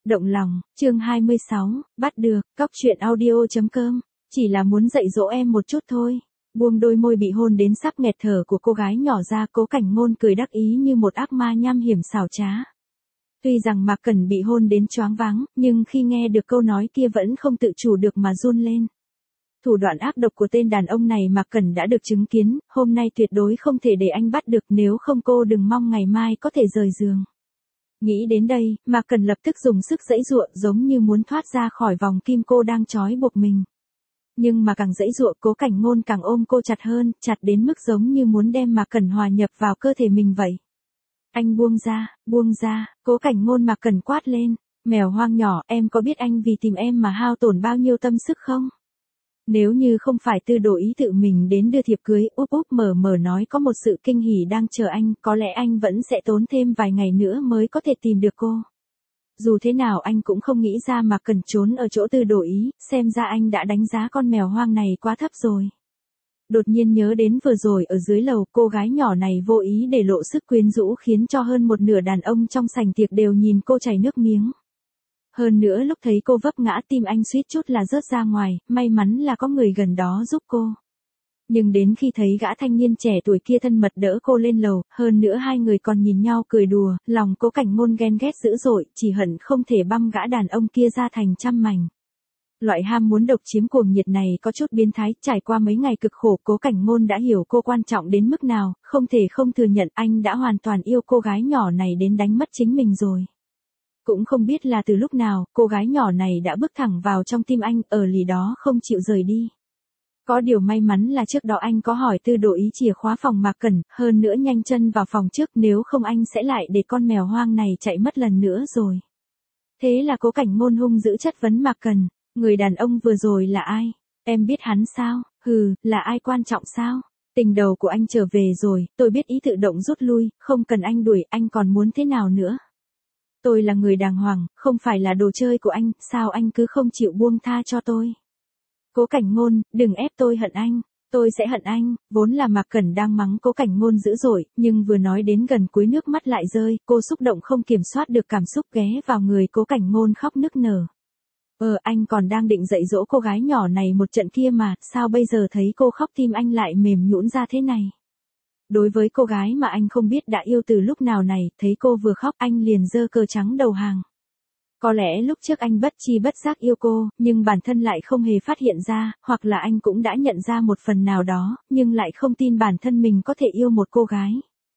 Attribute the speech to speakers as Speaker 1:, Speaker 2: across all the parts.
Speaker 1: Động lòng, chương 26, bắt được, cóc truyện audio.com, chỉ là muốn dạy dỗ em một chút thôi. Buông đôi môi bị hôn đến sắp nghẹt thở của cô gái nhỏ ra, Cố Cảnh Ngôn cười đắc ý như một ác ma nham hiểm xảo trá. Tuy rằng Mạc Cẩn bị hôn đến choáng váng, nhưng khi nghe được câu nói kia vẫn không tự chủ được mà run lên. Thủ đoạn ác độc của tên đàn ông này Mạc Cẩn đã được chứng kiến, hôm nay tuyệt đối không thể để anh bắt được, nếu không cô đừng mong ngày mai có thể rời giường. Nghĩ đến đây, Mạc Cẩn lập tức dùng sức giãy giụa giống như muốn thoát ra khỏi vòng kim cô đang trói buộc mình. Nhưng mà càng giãy giụa, Cố Cảnh Ngôn càng ôm cô chặt hơn, chặt đến mức giống như muốn đem Mạc Cẩn hòa nhập vào cơ thể mình vậy. Anh buông ra, Cố Cảnh Ngôn. Mạc Cẩn quát lên, mèo hoang nhỏ, em có biết anh vì tìm em mà hao tổn bao nhiêu tâm sức không? Nếu như không phải Tư Đồ Ý tự mình đến đưa thiệp cưới, úp mở nói có một sự kinh hỉ đang chờ anh, có lẽ anh vẫn sẽ tốn thêm vài ngày nữa mới có thể tìm được cô. Dù thế nào anh cũng không nghĩ ra mà cần trốn ở chỗ Tư Đồ Ý, xem ra anh đã đánh giá con mèo hoang này quá thấp rồi. Đột nhiên nhớ đến vừa rồi ở dưới lầu, cô gái nhỏ này vô ý để lộ sức quyến rũ khiến cho hơn một nửa đàn ông trong sảnh tiệc đều nhìn cô chảy nước miếng. Hơn nữa lúc thấy cô vấp ngã, tim anh suýt chút là rớt ra ngoài, may mắn là có người gần đó giúp cô. Nhưng đến khi thấy gã thanh niên trẻ tuổi kia thân mật đỡ cô lên lầu, hơn nữa hai người còn nhìn nhau cười đùa, lòng Cố Cảnh Ngôn ghen ghét dữ dội, chỉ hận không thể băm gã đàn ông kia ra thành trăm mảnh. Loại ham muốn độc chiếm cuồng nhiệt này có chút biến thái, trải qua mấy ngày cực khổ, Cố Cảnh Ngôn đã hiểu cô quan trọng đến mức nào, không thể không thừa nhận anh đã hoàn toàn yêu cô gái nhỏ này đến đánh mất chính mình rồi. Cũng không biết là từ lúc nào, cô gái nhỏ này đã bước thẳng vào trong tim anh, ở lì đó không chịu rời đi. Có điều may mắn là trước đó anh có hỏi Tư Đồ Ý chìa khóa phòng Mạc Cẩn, hơn nữa nhanh chân vào phòng trước, nếu không anh sẽ lại để con mèo hoang này chạy mất lần nữa rồi. Thế là Cố Cảnh Ngôn hung dữ chất vấn Mạc Cẩn, người đàn ông vừa rồi là ai? Em biết hắn sao? Là ai quan trọng sao? Tình đầu của anh trở về rồi, tôi biết ý tự động rút lui, không cần anh đuổi, anh còn muốn thế nào nữa? Tôi là người đàng hoàng, không phải là đồ chơi của anh, sao anh cứ không chịu buông tha cho tôi? Cố Cảnh Ngôn, đừng ép tôi hận anh, tôi sẽ hận anh. Vốn là Mạc Cẩn đang mắng Cố Cảnh Ngôn dữ dội, nhưng vừa nói đến gần cuối nước mắt lại rơi, cô xúc động không kiểm soát được cảm xúc ghé vào người Cố Cảnh Ngôn khóc nức nở. Anh còn đang định dạy dỗ cô gái nhỏ này một trận kia mà, sao bây giờ thấy cô khóc tim anh lại mềm nhũn ra thế này? Đối với cô gái mà anh không biết đã yêu từ lúc nào này, thấy cô vừa khóc anh liền giơ cờ trắng đầu hàng. Có lẽ lúc trước anh bất chi bất giác yêu cô, nhưng bản thân lại không hề phát hiện ra, hoặc là anh cũng đã nhận ra một phần nào đó, nhưng lại không tin bản thân mình có thể yêu một cô gái.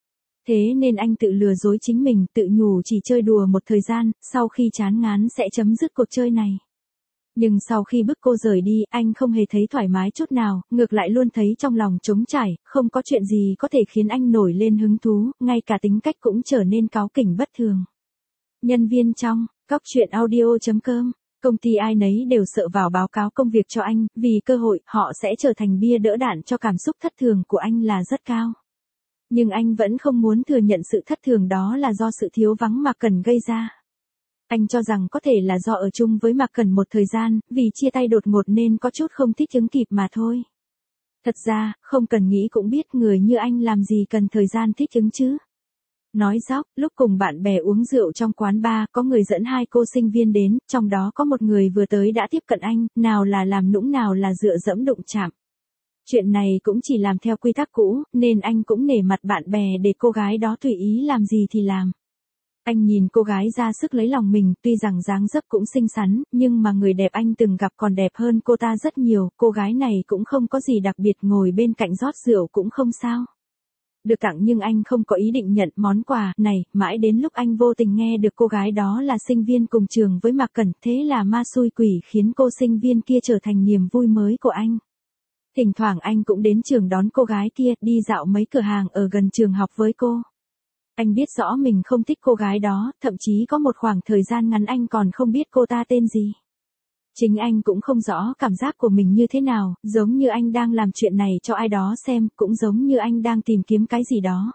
Speaker 1: Thế nên anh tự lừa dối chính mình, tự nhủ chỉ chơi đùa một thời gian, sau khi chán ngán sẽ chấm dứt cuộc chơi này. Nhưng sau khi bức cô rời đi, anh không hề thấy thoải mái chút nào, ngược lại luôn thấy trong lòng trống trải, không có chuyện gì có thể khiến anh nổi lên hứng thú, ngay cả tính cách cũng trở nên cáu kỉnh bất thường. Nhân viên trong cóc truyện audio.com, công ty ai nấy đều sợ vào báo cáo công việc cho anh, vì cơ hội họ sẽ trở thành bia đỡ đạn cho cảm xúc thất thường của anh là rất cao. Nhưng anh vẫn không muốn thừa nhận sự thất thường đó là do sự thiếu vắng Mạc Cẩn gây ra. Anh cho rằng có thể là do ở chung với Mạc Cẩn một thời gian, vì chia tay đột ngột nên có chút không thích ứng kịp mà thôi. Thật ra, không cần nghĩ cũng biết người như anh làm gì cần thời gian thích ứng chứ. Nói dóc, lúc cùng bạn bè uống rượu trong quán bar, có người dẫn hai cô sinh viên đến, trong đó có một người vừa tới đã tiếp cận anh, nào là làm nũng nào là dựa dẫm đụng chạm. Chuyện này cũng chỉ làm theo quy tắc cũ, nên anh cũng nể mặt bạn bè để cô gái đó tùy ý làm gì thì làm. Anh nhìn cô gái ra sức lấy lòng mình, tuy rằng dáng dấp cũng xinh xắn, nhưng mà người đẹp anh từng gặp còn đẹp hơn cô ta rất nhiều, cô gái này cũng không có gì đặc biệt, ngồi bên cạnh rót rượu cũng không sao. Được tặng nhưng anh không có ý định nhận món quà này, mãi đến lúc anh vô tình nghe được cô gái đó là sinh viên cùng trường với Mạc Cẩn, thế là ma xui quỷ khiến cô sinh viên kia trở thành niềm vui mới của anh. Thỉnh thoảng anh cũng đến trường đón cô gái kia, đi dạo mấy cửa hàng ở gần trường học với cô. Anh biết rõ mình không thích cô gái đó, thậm chí có một khoảng thời gian ngắn anh còn không biết cô ta tên gì. Chính anh cũng không rõ cảm giác của mình như thế nào, giống như anh đang làm chuyện này cho ai đó xem, cũng giống như anh đang tìm kiếm cái gì đó.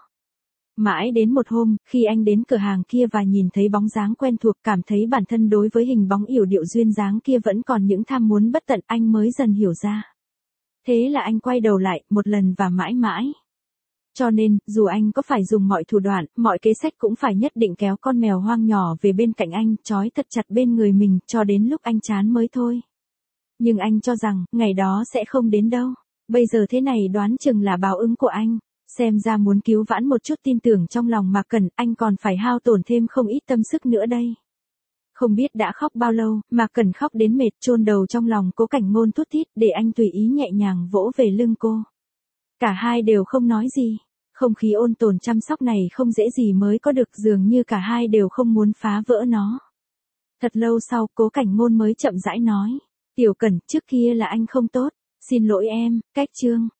Speaker 1: Mãi đến một hôm, khi anh đến cửa hàng kia và nhìn thấy bóng dáng quen thuộc, cảm thấy bản thân đối với hình bóng yểu điệu duyên dáng kia vẫn còn những tham muốn bất tận, anh mới dần hiểu ra. Thế là anh quay đầu lại, một lần và mãi mãi. Cho nên, dù anh có phải dùng mọi thủ đoạn, mọi kế sách cũng phải nhất định kéo con mèo hoang nhỏ về bên cạnh anh, trói thật chặt bên người mình, cho đến lúc anh chán mới thôi. Nhưng anh cho rằng, ngày đó sẽ không đến đâu. Bây giờ thế này đoán chừng là báo ứng của anh. Xem ra muốn cứu vãn một chút tin tưởng trong lòng Mạc Cẩn, anh còn phải hao tổn thêm không ít tâm sức nữa đây. Không biết đã khóc bao lâu, Mạc Cẩn khóc đến mệt, chôn đầu trong lòng Cố Cảnh Ngôn thút thít, để anh tùy ý nhẹ nhàng vỗ về lưng cô. Cả hai đều không nói gì. Không khí ôn tồn chăm sóc này không dễ gì mới có được, dường như cả hai đều không muốn phá vỡ nó. Thật lâu sau, Cố Cảnh Ngôn mới chậm rãi nói. Tiểu Cẩn, trước kia là anh không tốt. Xin lỗi em, Cách Trương.